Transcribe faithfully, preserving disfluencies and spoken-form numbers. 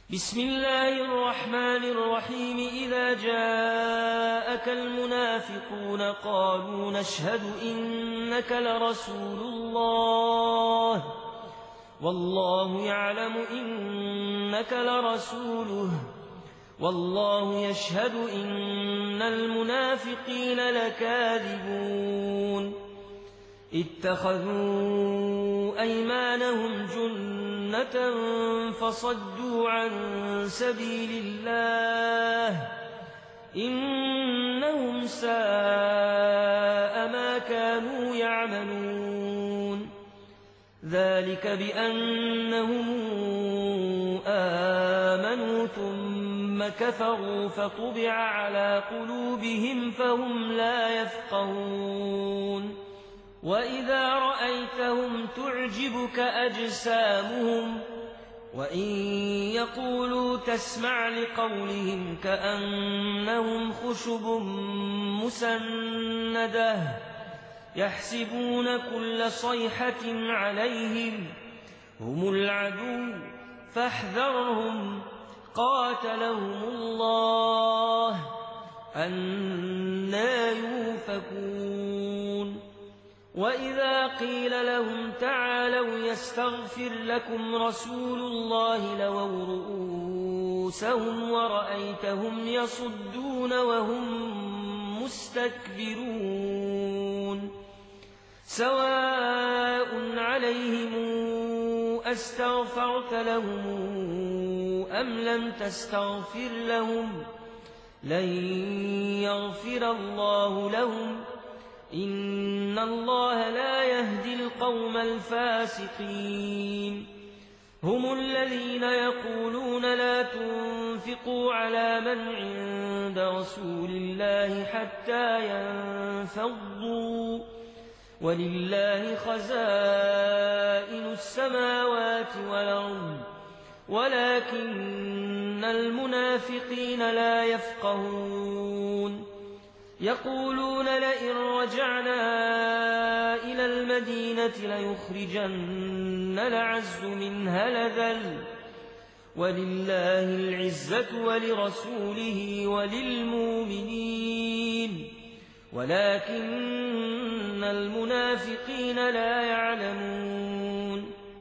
بسم الله الرحمن الرحيم إذا جاءك المنافقون قالوا نشهد إنك لرسول الله والله يعلم إنك لرسوله والله يشهد إن المنافقين لكاذبون اتخذوا أيمانهم جنة فصدوا عن سبيل الله إنهم ساء ما كانوا يعملون ذلك بأنهم آمنوا ثم كفروا فطبع على قلوبهم فهم لا يفقهون وإذا رأيتهم تعجبك أجسامهم وإن يقولوا تسمع لقولهم كأنهم خشب مسندة يحسبون كل صيحة عليهم هم العدو فاحذرهم قاتلهم الله أنى يؤفكون وإذا قيل لهم تعالوا يستغفر لكم رسول الله لووا رؤوسهم ورأيتهم يصدون وهم مستكبرون سواء عليهم أستغفرت لهم أم لم تستغفر لهم لن يغفر الله لهم إن الله لا يهدي القوم الفاسقين هم الذين يقولون لا تنفقوا على من عند رسول الله حتى ينفضوا ولله خزائن السماوات والأرض ولكن المنافقين لا يفقهون يقولون لئن رجعنا إلى المدينة ليخرجن الأعز منها الأذل ولله العزة ولرسوله وللمؤمنين ولكن المنافقين لا يعلمون